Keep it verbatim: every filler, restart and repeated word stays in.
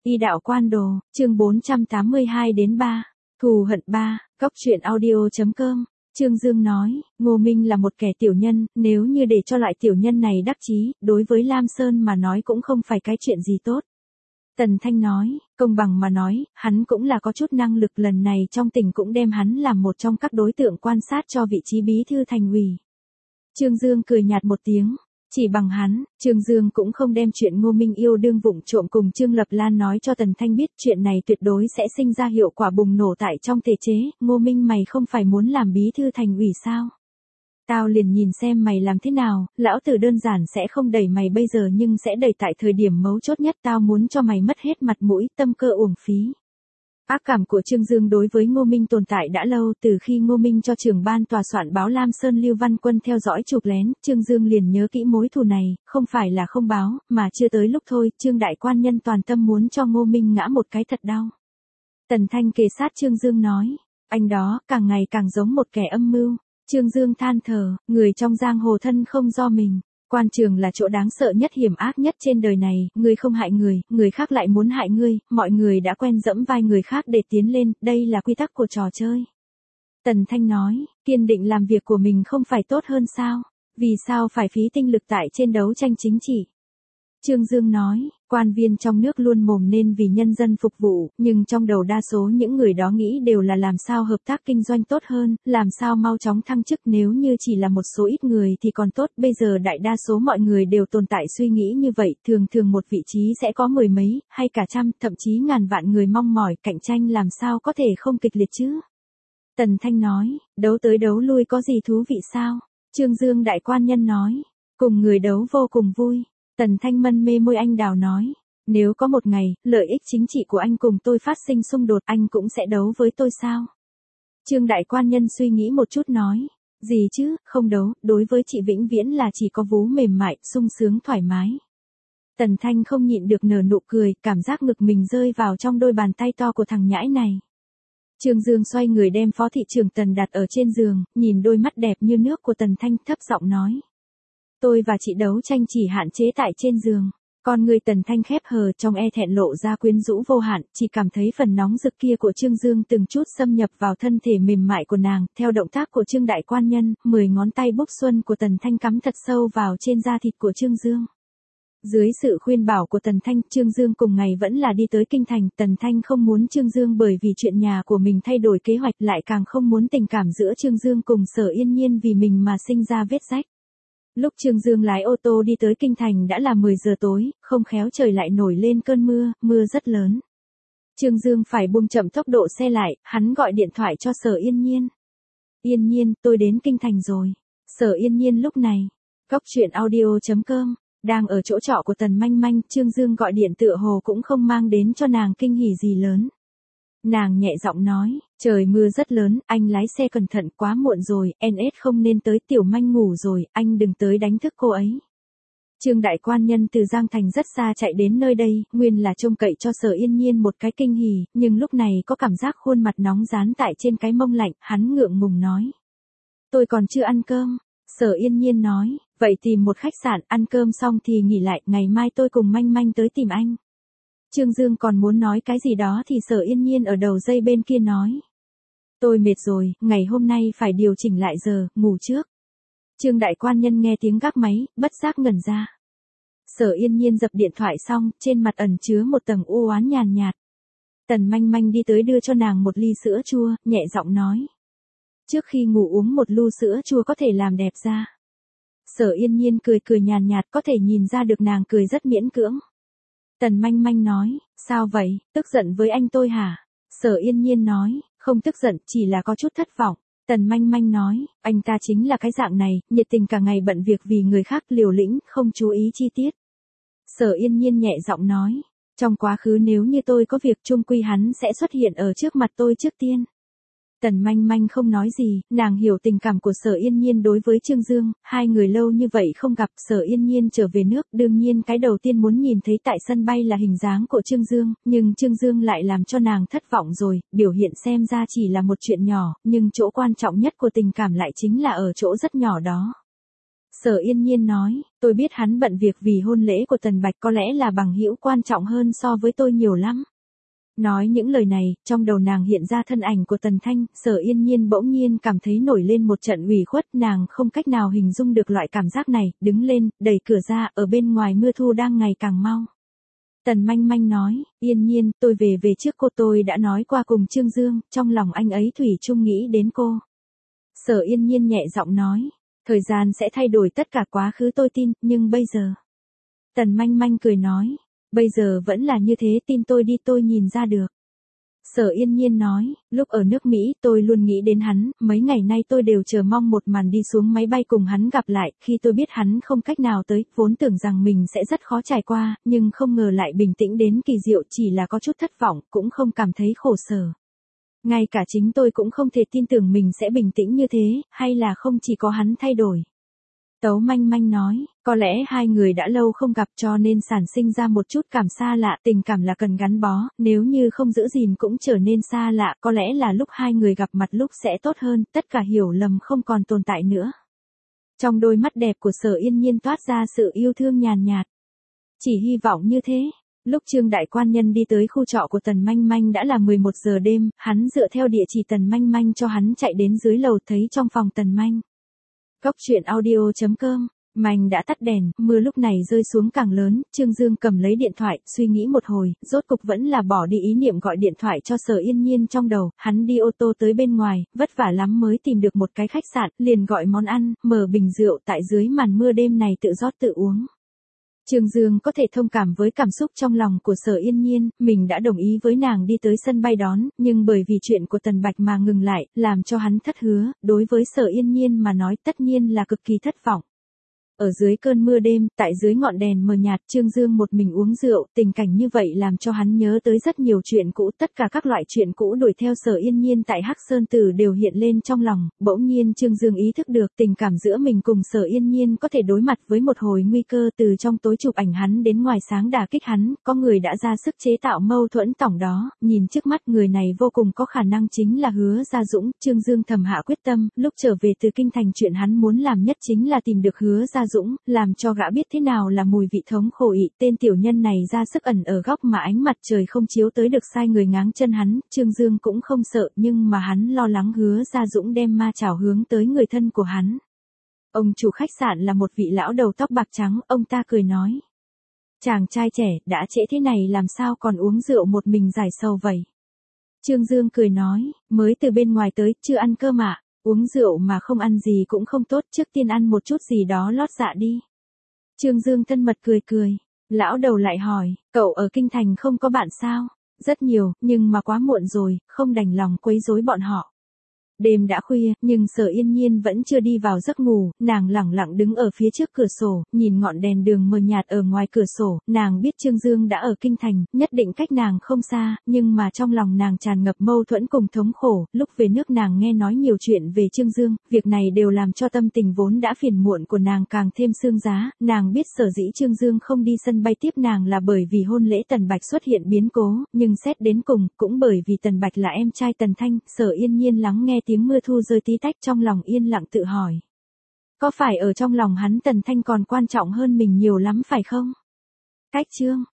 Y đạo quan đồ, chương bốn trăm tám mươi hai đến ba, thù hận ba, góc truyện audio chấm com. Trương Dương nói, Ngô Minh là một kẻ tiểu nhân, nếu như để cho loại tiểu nhân này đắc chí, đối với Lam Sơn mà nói cũng không phải cái chuyện gì tốt. Tần Thanh nói, công bằng mà nói, hắn cũng là có chút năng lực, lần này trong tỉnh cũng đem hắn làm một trong các đối tượng quan sát cho vị trí bí thư thành ủy. Trương Dương cười nhạt một tiếng. Chỉ bằng hắn, Trương Dương cũng không đem chuyện Ngô Minh yêu đương vụng trộm cùng Trương Lập Lan nói cho Tần Thanh biết, chuyện này tuyệt đối sẽ sinh ra hiệu quả bùng nổ tại trong thể chế. Ngô Minh, mày không phải muốn làm bí thư thành ủy sao? Tao liền nhìn xem mày làm thế nào, lão tử đơn giản sẽ không đẩy mày bây giờ nhưng sẽ đẩy tại thời điểm mấu chốt nhất, tao muốn cho mày mất hết mặt mũi, tâm cơ uổng phí. Ác cảm của Trương Dương đối với Ngô Minh tồn tại đã lâu, từ khi Ngô Minh cho trưởng ban tòa soạn báo Lam Sơn Lưu Văn Quân theo dõi chụp lén, Trương Dương liền nhớ kỹ mối thù này, không phải là không báo, mà chưa tới lúc thôi. Trương đại quan nhân toàn tâm muốn cho Ngô Minh ngã một cái thật đau. Tần Thanh kề sát Trương Dương nói, anh đó, càng ngày càng giống một kẻ âm mưu. Trương Dương than thở, người trong giang hồ thân không do mình. Quan trường là chỗ đáng sợ nhất, hiểm ác nhất trên đời này, người không hại người, người khác lại muốn hại ngươi, mọi người đã quen dẫm vai người khác để tiến lên, đây là quy tắc của trò chơi. Tần Thanh nói, kiên định làm việc của mình không phải tốt hơn sao? Vì sao phải phí tinh lực tại trên đấu tranh chính trị? Trương Dương nói, quan viên trong nước luôn mồm nên vì nhân dân phục vụ, nhưng trong đầu đa số những người đó nghĩ đều là làm sao hợp tác kinh doanh tốt hơn, làm sao mau chóng thăng chức. Nếu như chỉ là một số ít người thì còn tốt, bây giờ đại đa số mọi người đều tồn tại suy nghĩ như vậy, thường thường một vị trí sẽ có mười mấy, hay cả trăm, thậm chí ngàn vạn người mong mỏi, cạnh tranh làm sao có thể không kịch liệt chứ? Tần Thanh nói, đấu tới đấu lui có gì thú vị sao? Trương Dương đại quan nhân nói, cùng người đấu vô cùng vui. Tần Thanh mân mê môi anh đào nói, nếu có một ngày, lợi ích chính trị của anh cùng tôi phát sinh xung đột, anh cũng sẽ đấu với tôi sao? Trương đại quan nhân suy nghĩ một chút nói, gì chứ, không đấu, đối với chị vĩnh viễn là chỉ có vú mềm mại, sung sướng thoải mái. Tần Thanh không nhịn được nở nụ cười, cảm giác ngực mình rơi vào trong đôi bàn tay to của thằng nhãi này. Trương Dương xoay người đem phó thị trưởng Tần đặt ở trên giường, nhìn đôi mắt đẹp như nước của Tần Thanh, thấp giọng nói. Tôi và chị đấu tranh chỉ hạn chế tại trên giường. Con người Tần Thanh khép hờ, trong e thẹn lộ ra quyến rũ vô hạn, chỉ cảm thấy phần nóng rực kia của Trương Dương từng chút xâm nhập vào thân thể mềm mại của nàng. Theo động tác của Trương đại quan nhân, mười ngón tay búp xuân của Tần Thanh cắm thật sâu vào trên da thịt của Trương Dương. Dưới sự khuyên bảo của Tần Thanh, Trương Dương cùng ngày vẫn là đi tới kinh thành. Tần Thanh không muốn Trương Dương bởi vì chuyện nhà của mình thay đổi kế hoạch, lại càng không muốn tình cảm giữa Trương Dương cùng Sở Yên Nhiên vì mình mà sinh ra vết rách. Lúc Trương Dương lái ô tô đi tới kinh thành đã là mười giờ tối, không khéo trời lại nổi lên cơn mưa, mưa rất lớn. Trương Dương phải buông chậm tốc độ xe lại, hắn gọi điện thoại cho Sở Yên Nhiên. Yên Nhiên, tôi đến kinh thành rồi. Sở Yên Nhiên lúc này, góc truyện audio chấm com, đang ở chỗ trọ của Tần Manh Manh. Trương Dương gọi điện tựa hồ cũng không mang đến cho nàng kinh hỉ gì lớn. Nàng nhẹ giọng nói, trời mưa rất lớn, anh lái xe cẩn thận, quá muộn rồi, en ét không nên tới, Tiểu Manh ngủ rồi, anh đừng tới đánh thức cô ấy. Trương đại quan nhân từ Giang Thành rất xa chạy đến nơi đây, nguyên là trông cậy cho Sở Yên Nhiên một cái kinh hỉ, nhưng lúc này có cảm giác khuôn mặt nóng dán tại trên cái mông lạnh, hắn ngượng ngùng nói. Tôi còn chưa ăn cơm. Sở Yên Nhiên nói, vậy tìm một khách sạn, ăn cơm xong thì nghỉ lại, ngày mai tôi cùng Manh Manh tới tìm anh. Trương Dương còn muốn nói cái gì đó thì Sở Yên Nhiên ở đầu dây bên kia nói. Tôi mệt rồi, ngày hôm nay phải điều chỉnh lại giờ, ngủ trước. Trương đại quan nhân nghe tiếng gác máy, bất giác ngẩn ra. Sở Yên Nhiên dập điện thoại xong, trên mặt ẩn chứa một tầng u oán nhàn nhạt. Tần Manh Manh đi tới đưa cho nàng một ly sữa chua, nhẹ giọng nói. Trước khi ngủ uống một lu sữa chua có thể làm đẹp da. Sở Yên Nhiên cười cười nhàn nhạt, có thể nhìn ra được nàng cười rất miễn cưỡng. Tần Manh Manh nói, sao vậy, tức giận với anh tôi hả? Sở Yên Nhiên nói, không tức giận, chỉ là có chút thất vọng. Tần Manh Manh nói, anh ta chính là cái dạng này, nhiệt tình cả ngày bận việc vì người khác, liều lĩnh, không chú ý chi tiết. Sở Yên Nhiên nhẹ giọng nói, trong quá khứ nếu như tôi có việc chung quy hắn sẽ xuất hiện ở trước mặt tôi trước tiên. Tần Manh Manh không nói gì, nàng hiểu tình cảm của Sở Yên Nhiên đối với Trương Dương, hai người lâu như vậy không gặp. Sở Yên Nhiên trở về nước, đương nhiên cái đầu tiên muốn nhìn thấy tại sân bay là hình dáng của Trương Dương, nhưng Trương Dương lại làm cho nàng thất vọng rồi, biểu hiện xem ra chỉ là một chuyện nhỏ, nhưng chỗ quan trọng nhất của tình cảm lại chính là ở chỗ rất nhỏ đó. Sở Yên Nhiên nói, tôi biết hắn bận việc vì hôn lễ của Tần Bạch, có lẽ là bằng hữu quan trọng hơn so với tôi nhiều lắm. Nói những lời này, trong đầu nàng hiện ra thân ảnh của Tần Thanh, Sở Yên Nhiên bỗng nhiên cảm thấy nổi lên một trận ủy khuất, nàng không cách nào hình dung được loại cảm giác này, đứng lên, đẩy cửa ra, ở bên ngoài mưa thu đang ngày càng mau. Tần Manh Manh nói, Yên Nhiên, tôi về về trước cô, tôi đã nói qua cùng Trương Dương, trong lòng anh ấy thủy chung nghĩ đến cô. Sở Yên Nhiên nhẹ giọng nói, thời gian sẽ thay đổi tất cả, quá khứ tôi tin, nhưng bây giờ. Tần Manh Manh cười nói, bây giờ vẫn là như thế, tin tôi đi, tôi nhìn ra được. Sở Yên Nhiên nói, lúc ở nước Mỹ tôi luôn nghĩ đến hắn, mấy ngày nay tôi đều chờ mong một màn đi xuống máy bay cùng hắn gặp lại, khi tôi biết hắn không cách nào tới, vốn tưởng rằng mình sẽ rất khó trải qua, nhưng không ngờ lại bình tĩnh đến kỳ diệu, chỉ là có chút thất vọng, cũng không cảm thấy khổ sở. Ngay cả chính tôi cũng không thể tin tưởng mình sẽ bình tĩnh như thế, hay là không chỉ có hắn thay đổi. Tấu Manh Manh nói, có lẽ hai người đã lâu không gặp cho nên sản sinh ra một chút cảm xa lạ, tình cảm là cần gắn bó, nếu như không giữ gìn cũng trở nên xa lạ, có lẽ là lúc hai người gặp mặt lúc sẽ tốt hơn, tất cả hiểu lầm không còn tồn tại nữa. Trong đôi mắt đẹp của Sở Yên Nhiên toát ra sự yêu thương nhàn nhạt. Chỉ hy vọng như thế. Lúc Trương Đại Quan Nhân đi tới khu trọ của Tần Manh Manh đã là mười một giờ đêm, hắn dựa theo địa chỉ Tần Manh Manh cho hắn chạy đến dưới lầu, thấy trong phòng Tần Manh. Góc truyện audio chấm com, Manh đã tắt đèn, mưa lúc này rơi xuống càng lớn, Trương Dương cầm lấy điện thoại, suy nghĩ một hồi, rốt cục vẫn là bỏ đi ý niệm gọi điện thoại cho Sở Yên Nhiên trong đầu, hắn đi ô tô tới bên ngoài, vất vả lắm mới tìm được một cái khách sạn, liền gọi món ăn, mở bình rượu tại dưới màn mưa đêm này tự rót tự uống. Trương Dương có thể thông cảm với cảm xúc trong lòng của Sở Yên Nhiên, mình đã đồng ý với nàng đi tới sân bay đón, nhưng bởi vì chuyện của Tần Bạch mà ngừng lại, làm cho hắn thất hứa, đối với Sở Yên Nhiên mà nói tất nhiên là cực kỳ thất vọng. Ở dưới cơn mưa đêm, tại dưới ngọn đèn mờ nhạt, Trương Dương một mình uống rượu, tình cảnh như vậy làm cho hắn nhớ tới rất nhiều chuyện cũ, tất cả các loại chuyện cũ đuổi theo Sở Yên Nhiên tại Hắc Sơn Tử đều hiện lên trong lòng, bỗng nhiên Trương Dương ý thức được tình cảm giữa mình cùng Sở Yên Nhiên có thể đối mặt với một hồi nguy cơ, từ trong tối chụp ảnh hắn đến ngoài sáng đả kích hắn, có người đã ra sức chế tạo mâu thuẫn tổng đó, nhìn trước mắt người này vô cùng có khả năng chính là Hứa Gia Dũng, Trương Dương thầm hạ quyết tâm, lúc trở về từ kinh thành chuyện hắn muốn làm nhất chính là tìm được Hứa Gia Dũng, làm cho gã biết thế nào là mùi vị thống khổ ị, tên tiểu nhân này ra sức ẩn ở góc mà ánh mặt trời không chiếu tới được, sai người ngáng chân hắn, Trương Dương cũng không sợ, nhưng mà hắn lo lắng Hứa Gia Dũng đem ma chảo hướng tới người thân của hắn. Ông chủ khách sạn là một vị lão đầu tóc bạc trắng, ông ta cười nói. Chàng trai trẻ, đã trễ thế này làm sao còn uống rượu một mình giải sầu vậy? Trương Dương cười nói, mới từ bên ngoài tới, chưa ăn cơm ạ. Uống rượu mà không ăn gì cũng không tốt, trước tiên ăn một chút gì đó lót dạ đi. Trương Dương thân mật cười cười. Lão đầu lại hỏi, cậu ở kinh thành không có bạn sao? Rất nhiều, nhưng mà quá muộn rồi, không đành lòng quấy rối bọn họ. Đêm đã khuya, nhưng Sở Yên Nhiên vẫn chưa đi vào giấc ngủ, nàng lẳng lặng đứng ở phía trước cửa sổ, nhìn ngọn đèn đường mờ nhạt ở ngoài cửa sổ, nàng biết Trương Dương đã ở kinh thành, nhất định cách nàng không xa, nhưng mà trong lòng nàng tràn ngập mâu thuẫn cùng thống khổ, lúc về nước nàng nghe nói nhiều chuyện về Trương Dương, việc này đều làm cho tâm tình vốn đã phiền muộn của nàng càng thêm xương giá, nàng biết sở dĩ Trương Dương không đi sân bay tiếp nàng là bởi vì hôn lễ Tần Bạch xuất hiện biến cố, nhưng xét đến cùng, cũng bởi vì Tần Bạch là em trai Tần Thanh, Sở Yên Nhiên lắng nghe tiếng mưa thu rơi tí tách trong lòng yên lặng tự hỏi. Có phải ở trong lòng hắn Tần Thanh còn quan trọng hơn mình nhiều lắm phải không? Cách chương